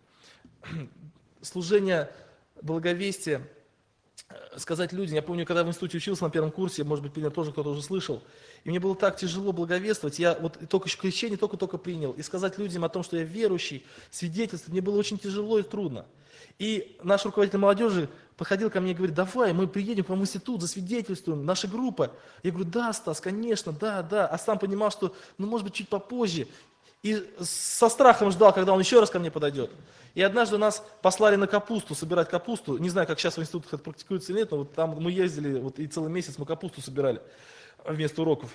Служение благовестия, сказать людям, я помню, когда в институте учился на первом курсе, может быть, меня тоже кто-то уже слышал, и мне было так тяжело благовествовать, я вот только еще крещение только принял, и сказать людям о том, что я верующий, свидетельствовать, мне было очень тяжело и трудно. И наш руководитель молодежи подходил ко мне и говорит: давай, мы приедем к вам в институт, засвидетельствуем, наша группа. Я говорю: да, Стас, конечно, да, а сам понимал, что, может быть, чуть попозже. И со страхом ждал, когда он еще раз ко мне подойдет. И однажды нас послали на капусту, собирать капусту. Не знаю, как сейчас в институтах это практикуется или нет, но вот там мы ездили, и целый месяц мы капусту собирали вместо уроков.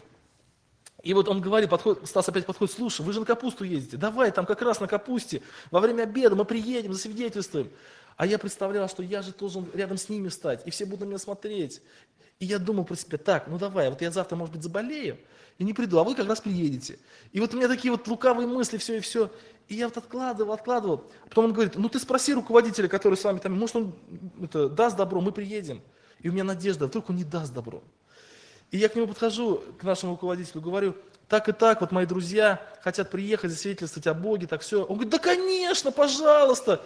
И вот он говорит, Стас опять подходит: слушай, вы же на капусту ездите, давай, там как раз на капусте, во время обеда мы приедем, засвидетельствуем. А я представлял, что я же должен рядом с ними встать, и все будут на меня смотреть. И я думал про себя: так, давай, вот я завтра, может быть, заболею, и не приду, а вы как раз приедете. И вот у меня такие вот лукавые мысли, все. И я вот откладывал. Потом он говорит: ты спроси руководителя, который с вами там, может, он даст добро, мы приедем. И у меня надежда, вдруг он не даст добро. И я к нему подхожу, к нашему руководителю, говорю: так и так, вот мои друзья хотят приехать, засвидетельствовать о Боге, так все. Он говорит: да, конечно, пожалуйста.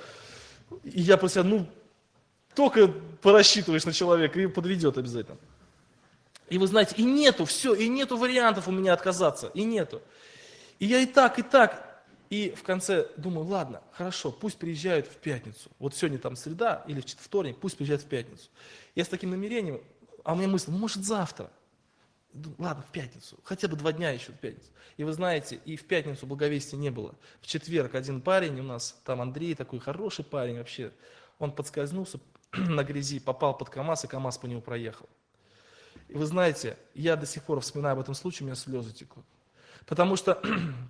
И я про себя, только порассчитываешь на человека, и подведет обязательно. И вы знаете, и нету вариантов у меня отказаться, и нету. И я и так. И в конце думаю: ладно, хорошо, пусть приезжают в пятницу. Вот сегодня там среда или вторник, пусть приезжают в пятницу. Я с таким намерением, а у меня мысль: может, завтра. Ладно, в пятницу, хотя бы 2 дня еще в пятницу. И вы знаете, и в пятницу благовестия не было. В четверг один парень у нас, там Андрей, такой хороший парень вообще, он подскользнулся на грязи, попал под КамАЗ, и КамАЗ по нему проехал. И вы знаете, я до сих пор вспоминаю об этом случае, у меня слезы текут. Потому что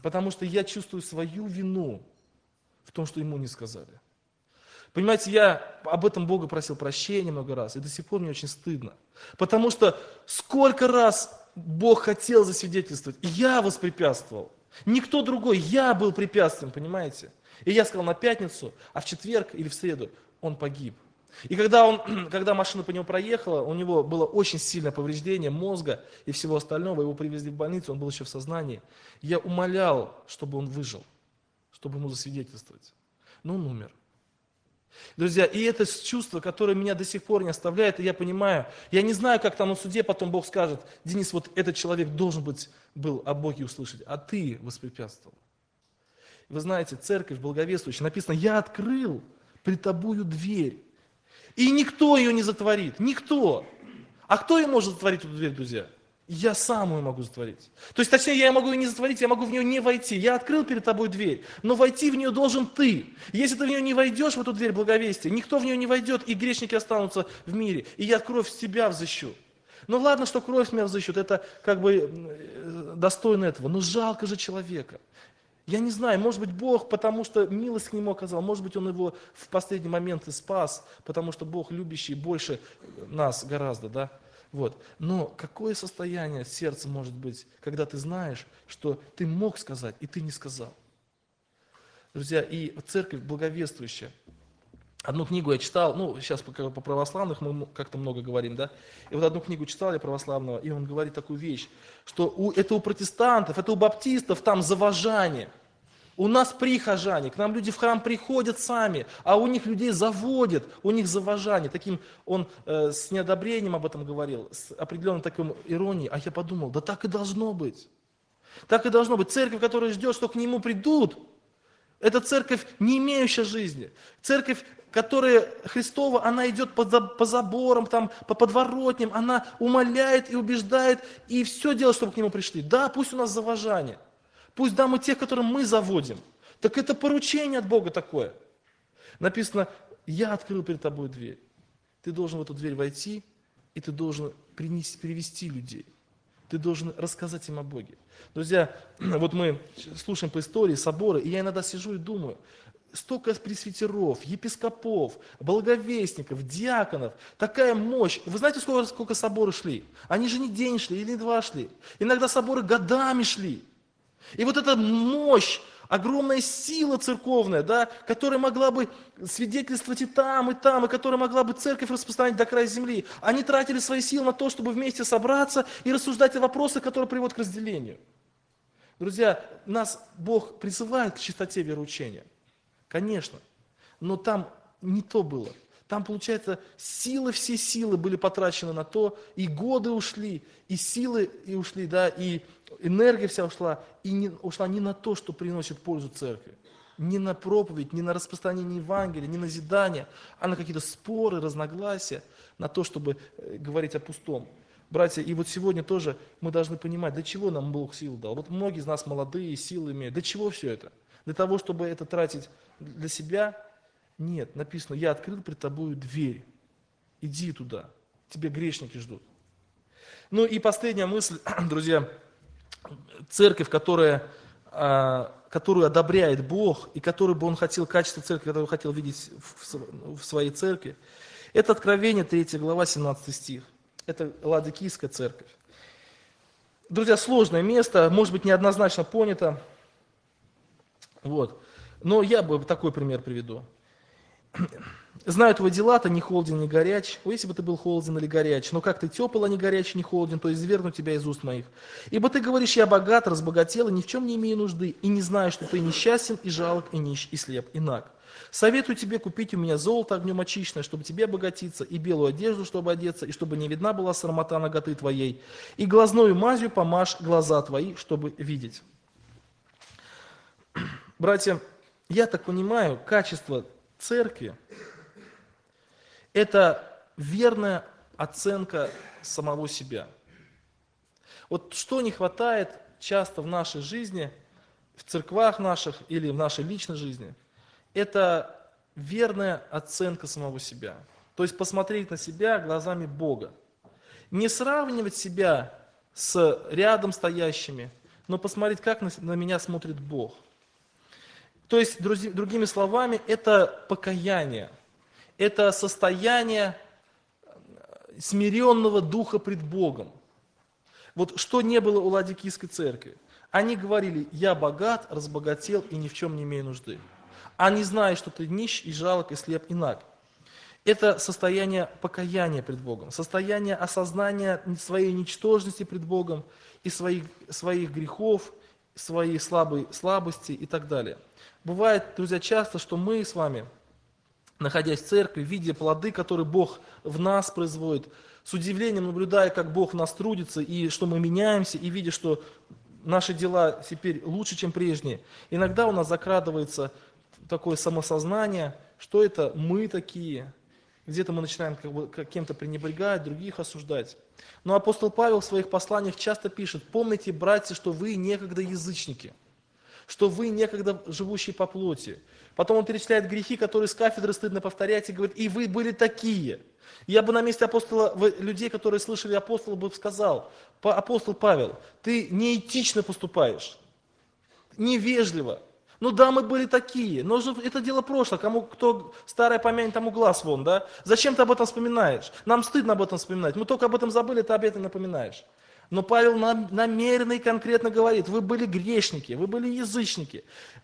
я чувствую свою вину в том, что ему не сказали. Понимаете, я об этом Бога просил прощения много раз, и до сих пор мне очень стыдно. Потому что сколько раз Бог хотел засвидетельствовать, и я воспрепятствовал. Никто другой, я был препятствием, понимаете? И я сказал на пятницу, а в четверг или в среду он погиб. И когда машина по нему проехала, у него было очень сильное повреждение мозга и всего остального, его привезли в больницу, он был еще в сознании. Я умолял, чтобы он выжил, чтобы ему засвидетельствовать. Но он умер. Друзья, и это чувство, которое меня до сих пор не оставляет, и я понимаю, я не знаю, как там на суде потом Бог скажет: Денис, вот этот человек должен был о Боге услышать, а ты воспрепятствовал. Вы знаете, церковь благовествующая, написано: я открыл пред тобою дверь, и никто ее не затворит, никто. А кто ее может затворить, эту дверь, друзья? Я сам ее могу затворить. То есть, точнее, я могу ее не затворить, я могу в нее не войти. Я открыл перед тобой дверь, но войти в нее должен ты. Если ты в нее не войдешь, в эту дверь благовестия, никто в нее не войдет, и грешники останутся в мире. И я кровь с тебя взыщу. Ну ладно, что кровь с меня взыщут, это как бы достойно этого, но жалко же человека. Я не знаю, может быть, Бог, потому что милость к нему оказал, может быть, он его в последний момент и спас, потому что Бог любящий больше нас гораздо, да? Вот. Но какое состояние сердца может быть, когда ты знаешь, что ты мог сказать, и ты не сказал? Друзья, и церковь благовествующая. Одну книгу я читал, сейчас по православных мы как-то много говорим, да? И вот одну книгу читал я православного, и он говорит такую вещь, что это у протестантов, это у баптистов там завожание. У нас прихожане, к нам люди в храм приходят сами, а у них людей заводят, у них завожание. Таким он с неодобрением об этом говорил, с определенной такой иронией. А я подумал: да так и должно быть. Так и должно быть. Церковь, которая ждет, что к нему придут, это церковь, не имеющая жизни. Церковь, которая Христова, она идет по заборам, там, по подворотням, она умоляет и убеждает, и все делает, чтобы к нему пришли. Да, пусть у нас завожание. Пусть да, мы тех, которым мы заводим. Так это поручение от Бога такое. Написано: я открыл перед тобой дверь. Ты должен в эту дверь войти, и ты должен привести людей. Ты должен рассказать им о Боге. Друзья, вот мы слушаем по истории собора, и я иногда сижу и думаю, столько пресвитеров, епископов, благовестников, диаконов, такая мощь. Вы знаете, сколько соборы шли? Они же не день шли или не два шли. Иногда соборы годами шли. И вот эта мощь, огромная сила церковная, да, которая могла бы свидетельствовать и там, и которая могла бы церковь распространять до края земли. Они тратили свои силы на то, чтобы вместе собраться и рассуждать о вопросах, которые приводят к разделению. Друзья, нас Бог призывает к чистоте вероучения. Конечно, но там не то было. Там, получается, все силы были потрачены на то, и годы ушли, и силы и ушли, да, и энергия вся ушла, и ушла не на то, что приносит пользу церкви. Не на проповедь, не на распространение Евангелия, не на назидание, а на какие-то споры, разногласия, на то, чтобы говорить о пустом. Братья, и вот сегодня тоже мы должны понимать, для чего нам Бог силу дал. Вот многие из нас молодые, силы имеют. Для чего все это? Для того, чтобы это тратить для себя? Нет, написано, я открыл пред тобою дверь. Иди туда, тебя грешники ждут. Ну и последняя мысль, друзья, церковь, которую одобряет Бог, и которую бы Он хотел, качество церкви, которую Он хотел видеть в своей церкви, это Откровение, 3 глава, 17 стих. Это Ладикийская церковь. Друзья, сложное место, может быть, неоднозначно понято. Вот. Но я бы такой пример приведу. Знаю твои дела, ты не холоден, не горяч. Если бы ты был холоден или горяч, но как ты тепл, а не горяч, не холоден, то извергну тебя из уст моих. Ибо ты говоришь, я богат, разбогател, и ни в чем не имею нужды, и не знаю, что ты несчастен, и жалок, и нищ, и слеп, и наг. Советую тебе купить у меня золото огнем очищенное, чтобы тебе обогатиться, и белую одежду, чтобы одеться, и чтобы не видна была срамота наготы твоей, и глазною мазью помажь глаза твои, чтобы видеть. Братья, я так понимаю, качество церкви – это верная оценка самого себя. Вот что не хватает часто в нашей жизни, в церквах наших или в нашей личной жизни, это верная оценка самого себя. То есть посмотреть на себя глазами Бога. Не сравнивать себя с рядом стоящими, но посмотреть, как на меня смотрит Бог. То есть, другими словами, это покаяние, это состояние смиренного духа пред Богом. Вот что не было у Ладикийской церкви. Они говорили, я богат, разбогател и ни в чем не имею нужды. Они знают, что ты нищ и жалок, и слеп, и наг. Это состояние покаяния пред Богом, состояние осознания своей ничтожности пред Богом и своих грехов, своей слабости и так далее. Бывает, друзья, часто, что мы с вами, находясь в церкви, видя плоды, которые Бог в нас производит, с удивлением наблюдая, как Бог в нас трудится, и что мы меняемся, и видя, что наши дела теперь лучше, чем прежние, иногда у нас закрадывается такое самосознание, что это мы такие. Где-то мы начинаем кем-то пренебрегать, других осуждать. Но апостол Павел в своих посланиях часто пишет, помните, братья, что вы некогда язычники, что вы некогда живущие по плоти. Потом он перечисляет грехи, которые с кафедры стыдно повторять, и говорит, и вы были такие. Я бы на месте апостола, людей, которые слышали апостола, бы сказал, апостол Павел, ты неэтично поступаешь, невежливо. Ну да, мы были такие, но это дело прошлое, кто старое помянет, тому глаз вон, да? Зачем ты об этом вспоминаешь? Нам стыдно об этом вспоминать, мы только об этом забыли, ты об этом напоминаешь. Но Павел намеренно и конкретно говорит, вы были грешники, вы были язычники,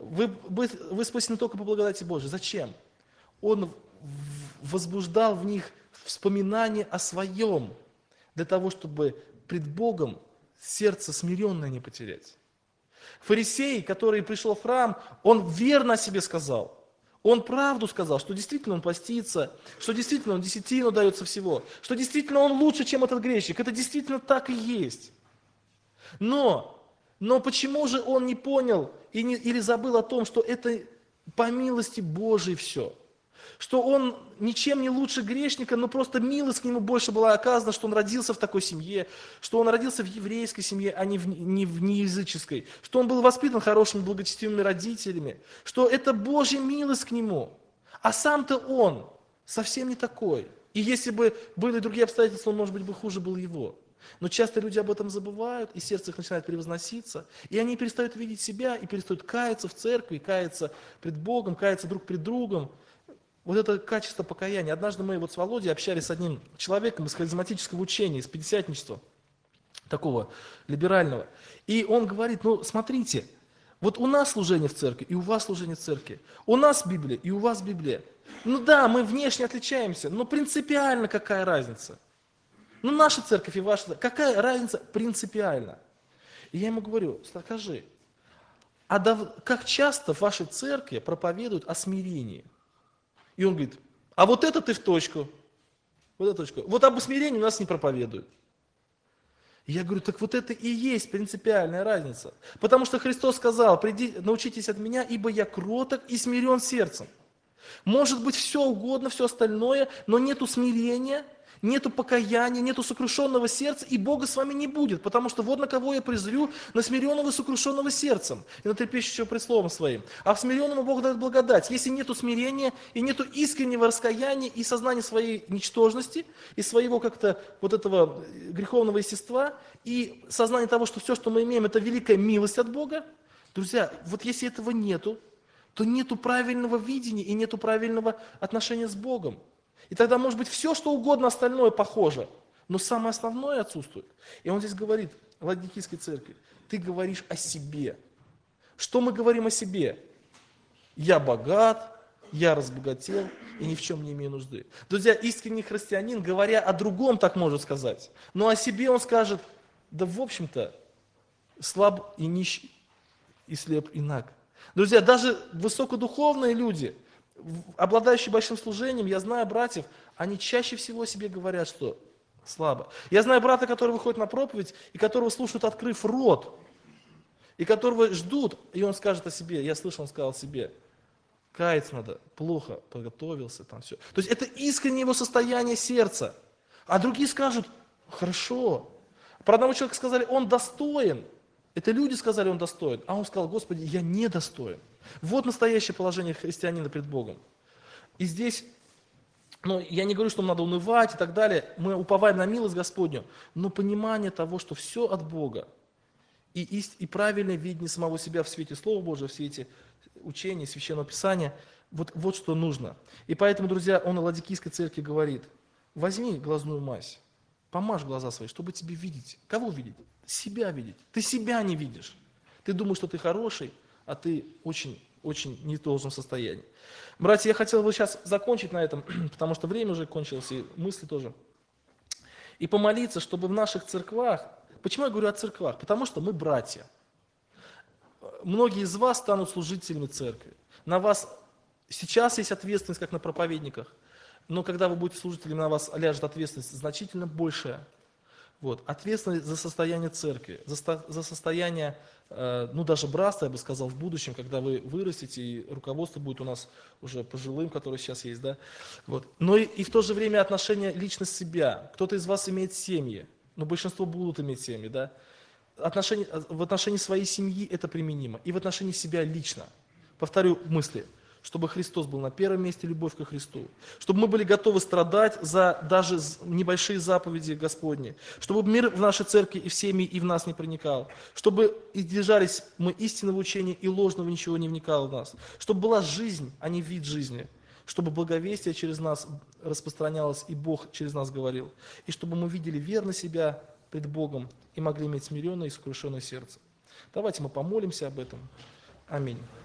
вы спасены только по благодати Божией. Зачем? Он возбуждал в них вспоминание о своем, для того, чтобы пред Богом сердце смиренное не потерять. Фарисей, который пришел в храм, он верно о себе сказал. Он правду сказал, что действительно он постится, что действительно он десятину дается всего, что действительно он лучше, чем этот грешник. Это действительно так и есть. Но почему же он не понял или забыл о том, что это по милости Божией все? Что он ничем не лучше грешника, но просто милость к нему больше была оказана, что он родился в такой семье, что он родился в еврейской семье, а не в неязыческой, что он был воспитан хорошими благочестивыми родителями, что это Божья милость к нему. А сам-то он совсем не такой. И если бы были другие обстоятельства, он, может быть, бы хуже был его. Но часто люди об этом забывают, и сердце их начинает превозноситься, и они перестают видеть себя, и перестают каяться в церкви, каяться пред Богом, каяться друг пред другом. Вот это качество покаяния. Однажды мы вот с Володей общались с одним человеком из харизматического учения, из пятидесятничества, такого либерального. И он говорит, ну смотрите, вот у нас служение в церкви, и у вас служение в церкви. У нас Библия, и у вас Библия. Ну да, мы внешне отличаемся, но принципиально какая разница? Ну наша церковь и ваша, какая разница принципиально? И я ему говорю, скажи, как часто в вашей церкви проповедуют о смирении? И он говорит, а вот это ты в точку. Вот это точку. Вот об смирении у нас не проповедуют. И я говорю, так вот это и есть принципиальная разница. Потому что Христос сказал, научитесь от меня, ибо я кроток и смирен сердцем. Может быть все угодно, все остальное, но нету смирения, нету покаяния, нету сокрушенного сердца, и Бога с вами не будет. Потому что вот на кого я презрю, на смиренного и сокрушенного сердцем, и на трепещущего пред словом своим. А в смиренному Бог дает благодать. Если нету смирения, и нету искреннего раскаяния, и сознания своей ничтожности, и своего как-то вот этого греховного естества, и сознания того, что все, что мы имеем, это великая милость от Бога, друзья, вот если этого нету, то нету правильного видения и нету правильного отношения с Богом. И тогда может быть все, что угодно остальное похоже, но самое основное отсутствует. И он здесь говорит, Ладикийской церкви, ты говоришь о себе. Что мы говорим о себе? Я богат, я разбогател и ни в чем не имею нужды. Друзья, искренний христианин, говоря о другом, так может сказать. Но о себе он скажет, да в общем-то, слаб и нищий, и слеп, и наг. Друзья, даже высокодуховные люди, обладающие большим служением, я знаю братьев, они чаще всего себе говорят, что слабо. Я знаю брата, который выходит на проповедь, и которого слушают, открыв рот, и которого ждут, и он скажет о себе, я слышал, он сказал о себе, каяться надо, плохо подготовился, там все. То есть это искреннее его состояние сердца. А другие скажут, хорошо. Про одного человека сказали, он достоин. Это люди сказали, он достоин. А он сказал, Господи, я недостоин. Вот настоящее положение христианина пред Богом. И здесь, я не говорю, что нам надо унывать и так далее. Мы уповаем на милость Господню. Но понимание того, что все от Бога. И правильное видение самого себя в свете Слова Божьего, в свете учения, Священного Писания. Вот что нужно. И поэтому, друзья, он о Ладикийской церкви говорит, возьми глазную мазь. Помажь глаза свои, чтобы тебе видеть. Кого видеть? Себя видеть. Ты себя не видишь. Ты думаешь, что ты хороший, а ты очень не в должном состоянии. Братья, я хотел бы сейчас закончить на этом, потому что время уже кончилось, и мысли тоже. И помолиться, чтобы в наших церквах, почему я говорю о церквах? Потому что мы братья. Многие из вас станут служителями церкви. На вас сейчас есть ответственность, как на проповедниках. Но когда вы будете служителями, на вас ляжет ответственность значительно большая. Ответственность за состояние церкви, за состояние, даже братства, я бы сказал, в будущем, когда вы вырастете, и руководство будет у нас уже пожилым, которое сейчас есть, да. Но и в то же время отношение лично себя. Кто-то из вас имеет семьи, но большинство будут иметь семьи, да. В отношении своей семьи это применимо, и в отношении себя лично. Повторю мысли. Чтобы Христос был на первом месте, любовь ко Христу. Чтобы мы были готовы страдать за даже небольшие заповеди Господни. Чтобы мир в нашей церкви и в семьи, и в нас не проникал. Чтобы держались мы истинного учения, и ложного ничего не вникало в нас. Чтобы была жизнь, а не вид жизни. Чтобы благовестие через нас распространялось, и Бог через нас говорил. И чтобы мы видели верно себя пред Богом и могли иметь смиренное и сокрушенное сердце. Давайте мы помолимся об этом. Аминь.